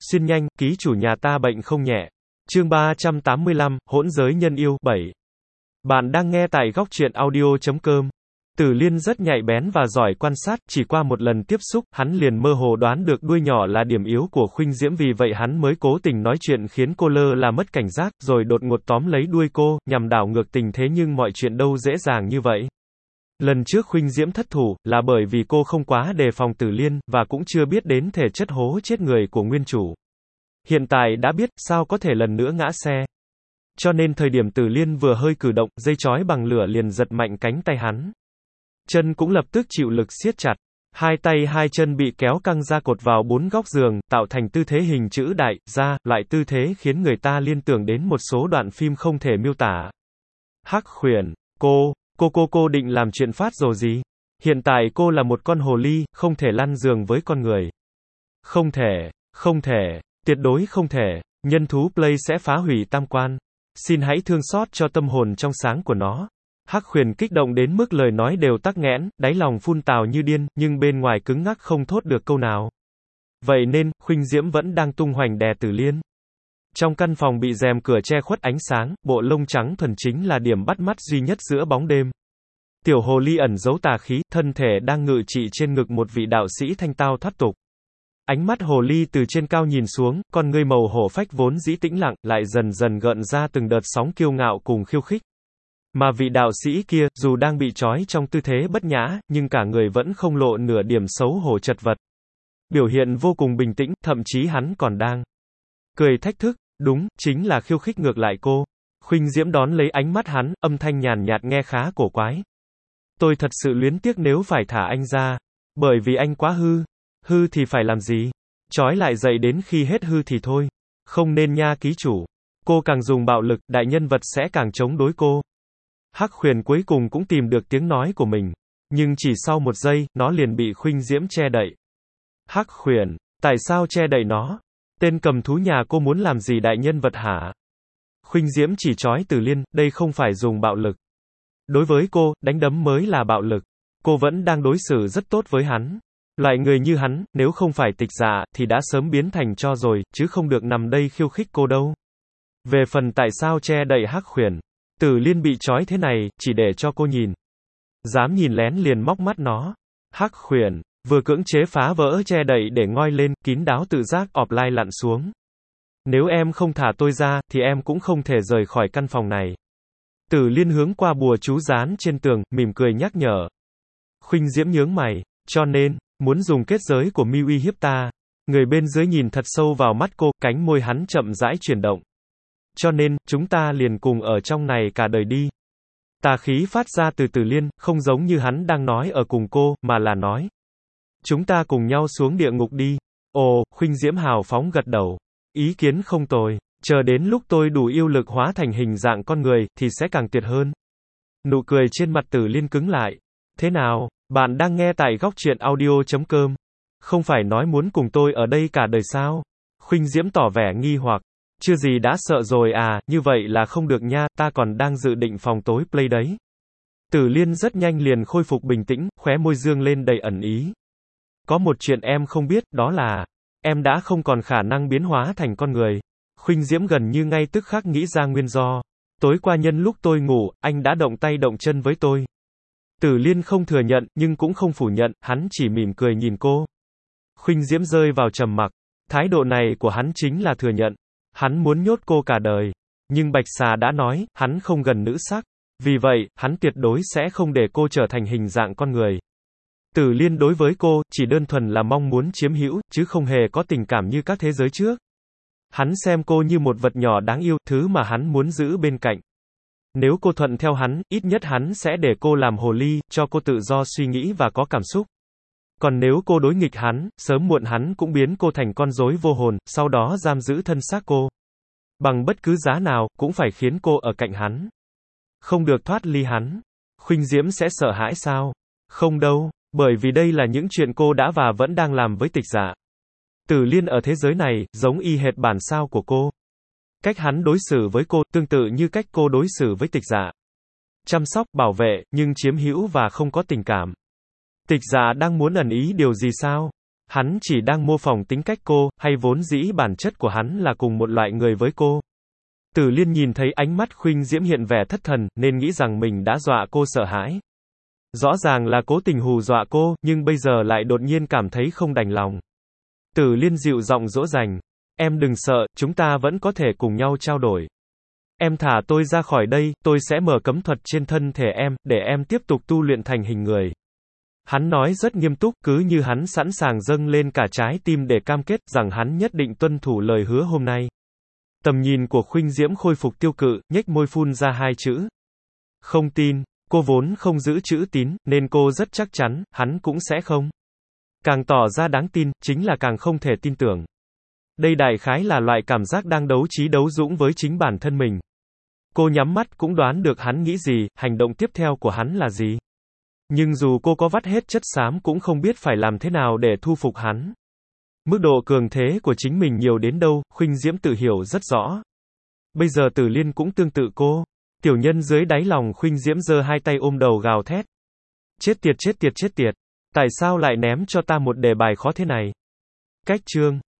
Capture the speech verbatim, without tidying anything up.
Xuyên nhanh, ký chủ nhà ta bệnh không nhẹ. Chương ba trăm tám mươi lăm, hỗn giới nhân yêu, bảy. Bạn đang nghe tại góc truyện audio chấm com. Tử Liên rất nhạy bén và giỏi quan sát, chỉ qua một lần tiếp xúc, hắn liền mơ hồ đoán được đuôi nhỏ là điểm yếu của Khuynh Diễm, vì vậy hắn mới cố tình nói chuyện khiến cô lơ là mất cảnh giác, rồi đột ngột tóm lấy đuôi cô, nhằm đảo ngược tình thế, nhưng mọi chuyện đâu dễ dàng như vậy. Lần trước Khuynh Diễm thất thủ, là bởi vì cô không quá đề phòng Tử Liên, và cũng chưa biết đến thể chất hố chết người của nguyên chủ. Hiện tại đã biết, sao có thể lần nữa ngã xe. Cho nên thời điểm Tử Liên vừa hơi cử động, dây trói bằng lửa liền giật mạnh cánh tay hắn. Chân cũng lập tức chịu lực siết chặt. Hai tay hai chân bị kéo căng ra cột vào bốn góc giường, tạo thành tư thế hình chữ đại, ra, loại tư thế khiến người ta liên tưởng đến một số đoạn phim không thể miêu tả. Hắc Khuyển, cô, cô cô cô định làm chuyện phát rồ gì? Hiện tại cô là một con hồ ly, không thể lăn giường với con người. Không thể, không thể, tuyệt đối không thể, nhân thú Play sẽ phá hủy tam quan. Xin hãy thương xót cho tâm hồn trong sáng của nó. Hắc Khuyển kích động đến mức lời nói đều tắc nghẽn, đáy lòng phun tào như điên, nhưng bên ngoài cứng ngắc không thốt được câu nào. Vậy nên, Khuynh Diễm vẫn đang tung hoành đè Tử Liên. Trong căn phòng bị rèm cửa che khuất ánh sáng, bộ lông trắng thuần chính là điểm bắt mắt duy nhất giữa bóng đêm. Tiểu hồ ly ẩn giấu tà khí, thân thể đang ngự trị trên ngực một vị đạo sĩ thanh tao thoát tục. Ánh mắt hồ ly từ trên cao nhìn xuống, con ngươi màu hổ phách vốn dĩ tĩnh lặng, lại dần dần gợn ra từng đợt sóng kiêu ngạo cùng khiêu khích. Mà vị đạo sĩ kia, dù đang bị trói trong tư thế bất nhã, nhưng cả người vẫn không lộ nửa điểm xấu hổ chật vật. Biểu hiện vô cùng bình tĩnh, thậm chí hắn còn đang cười thách thức, đúng, chính là khiêu khích ngược lại cô. Khuynh Diễm đón lấy ánh mắt hắn, âm thanh nhàn nhạt nghe khá cổ quái. Tôi thật sự luyến tiếc nếu phải thả anh ra, bởi vì anh quá hư. Hư thì phải làm gì? Trói lại dậy đến khi hết hư thì thôi. Không nên nha ký chủ. Cô càng dùng bạo lực, đại nhân vật sẽ càng chống đối cô. Hắc Khuyển cuối cùng cũng tìm được tiếng nói của mình. Nhưng chỉ sau một giây, nó liền bị Khuynh Diễm che đậy. Hắc Khuyển, tại sao che đậy nó? Tên cầm thú nhà cô muốn làm gì đại nhân vật hả? Khuynh Diễm chỉ trói Tử Liên, đây không phải dùng bạo lực. Đối với cô, đánh đấm mới là bạo lực. Cô vẫn đang đối xử rất tốt với hắn. Loại người như hắn, nếu không phải tịch dạ, thì đã sớm biến thành tro rồi, chứ không được nằm đây khiêu khích cô đâu. Về phần tại sao che đậy Hắc Khuyển, Tử Liên bị trói thế này, chỉ để cho cô nhìn. Dám nhìn lén liền móc mắt nó. Hắc Khuyển, vừa cưỡng chế phá vỡ che đậy để ngoi lên, kín đáo tự giác, ọp lai lặn xuống. Nếu em không thả tôi ra, thì em cũng không thể rời khỏi căn phòng này. Tử Liên hướng qua bùa chú dán trên tường, mỉm cười nhắc nhở. Khuynh Diễm nhướng mày, cho nên, muốn dùng kết giới của mi uy hiếp ta. Người bên dưới nhìn thật sâu vào mắt cô, cánh môi hắn chậm rãi chuyển động. Cho nên, chúng ta liền cùng ở trong này cả đời đi. Tà khí phát ra từ Tử Liên, không giống như hắn đang nói ở cùng cô, mà là nói. Chúng ta cùng nhau xuống địa ngục đi. Ồ, Khuynh Diễm hào phóng gật đầu. Ý kiến không tồi. Chờ đến lúc tôi đủ yêu lực hóa thành hình dạng con người, thì sẽ càng tuyệt hơn. Nụ cười trên mặt Tử Liên cứng lại. Thế nào, bạn đang nghe tại góc truyện audio chấm com. Không phải nói muốn cùng tôi ở đây cả đời sao? Khuynh Diễm tỏ vẻ nghi hoặc. Chưa gì đã sợ rồi à, như vậy là không được nha, ta còn đang dự định phòng tối Play đấy. Tử Liên rất nhanh liền khôi phục bình tĩnh, khóe môi dương lên đầy ẩn ý. Có một chuyện em không biết, đó là, em đã không còn khả năng biến hóa thành con người. Khuynh Diễm gần như ngay tức khắc nghĩ ra nguyên do. Tối qua nhân lúc tôi ngủ, anh đã động tay động chân với tôi. Tử Liên không thừa nhận, nhưng cũng không phủ nhận, hắn chỉ mỉm cười nhìn cô. Khuynh Diễm rơi vào trầm mặc. Thái độ này của hắn chính là thừa nhận. Hắn muốn nhốt cô cả đời. Nhưng Bạch Xà đã nói, hắn không gần nữ sắc. Vì vậy, hắn tuyệt đối sẽ không để cô trở thành hình dạng con người. Tử Liên đối với cô, chỉ đơn thuần là mong muốn chiếm hữu, chứ không hề có tình cảm như các thế giới trước. Hắn xem cô như một vật nhỏ đáng yêu, thứ mà hắn muốn giữ bên cạnh. Nếu cô thuận theo hắn, ít nhất hắn sẽ để cô làm hồ ly, cho cô tự do suy nghĩ và có cảm xúc. Còn nếu cô đối nghịch hắn, sớm muộn hắn cũng biến cô thành con rối vô hồn, sau đó giam giữ thân xác cô. Bằng bất cứ giá nào, cũng phải khiến cô ở cạnh hắn. Không được thoát ly hắn. Khuynh Diễm sẽ sợ hãi sao? Không đâu, bởi vì đây là những chuyện cô đã và vẫn đang làm với tịch dạ. Tử Liên ở thế giới này, giống y hệt bản sao của cô. Cách hắn đối xử với cô, tương tự như cách cô đối xử với tịch dạ. Chăm sóc, bảo vệ, nhưng chiếm hữu và không có tình cảm. Tịch dạ đang muốn ẩn ý điều gì sao? Hắn chỉ đang mô phỏng tính cách cô, hay vốn dĩ bản chất của hắn là cùng một loại người với cô. Tử Liên nhìn thấy ánh mắt Khuynh Diễm hiện vẻ thất thần, nên nghĩ rằng mình đã dọa cô sợ hãi. Rõ ràng là cố tình hù dọa cô, nhưng bây giờ lại đột nhiên cảm thấy không đành lòng. Tử Liên dịu giọng dỗ dành. Em đừng sợ, chúng ta vẫn có thể cùng nhau trao đổi. Em thả tôi ra khỏi đây, tôi sẽ mở cấm thuật trên thân thể em, để em tiếp tục tu luyện thành hình người. Hắn nói rất nghiêm túc, cứ như hắn sẵn sàng dâng lên cả trái tim để cam kết rằng hắn nhất định tuân thủ lời hứa hôm nay. Tầm nhìn của Khuynh Diễm khôi phục tiêu cự, nhếch môi phun ra hai chữ. Không tin. Cô vốn không giữ chữ tín, nên cô rất chắc chắn, hắn cũng sẽ không. Càng tỏ ra đáng tin, chính là càng không thể tin tưởng. Đây đại khái là loại cảm giác đang đấu trí đấu dũng với chính bản thân mình. Cô nhắm mắt cũng đoán được hắn nghĩ gì, hành động tiếp theo của hắn là gì. Nhưng dù cô có vắt hết chất xám cũng không biết phải làm thế nào để thu phục hắn. Mức độ cường thế của chính mình nhiều đến đâu, Khuynh Diễm tự hiểu rất rõ. Bây giờ Tử Liên cũng tương tự cô. Tiểu nhân dưới đáy lòng Khuynh Diễm giơ hai tay ôm đầu gào thét. Chết tiệt chết tiệt chết tiệt. Tại sao lại ném cho ta một đề bài khó thế này? Cách chương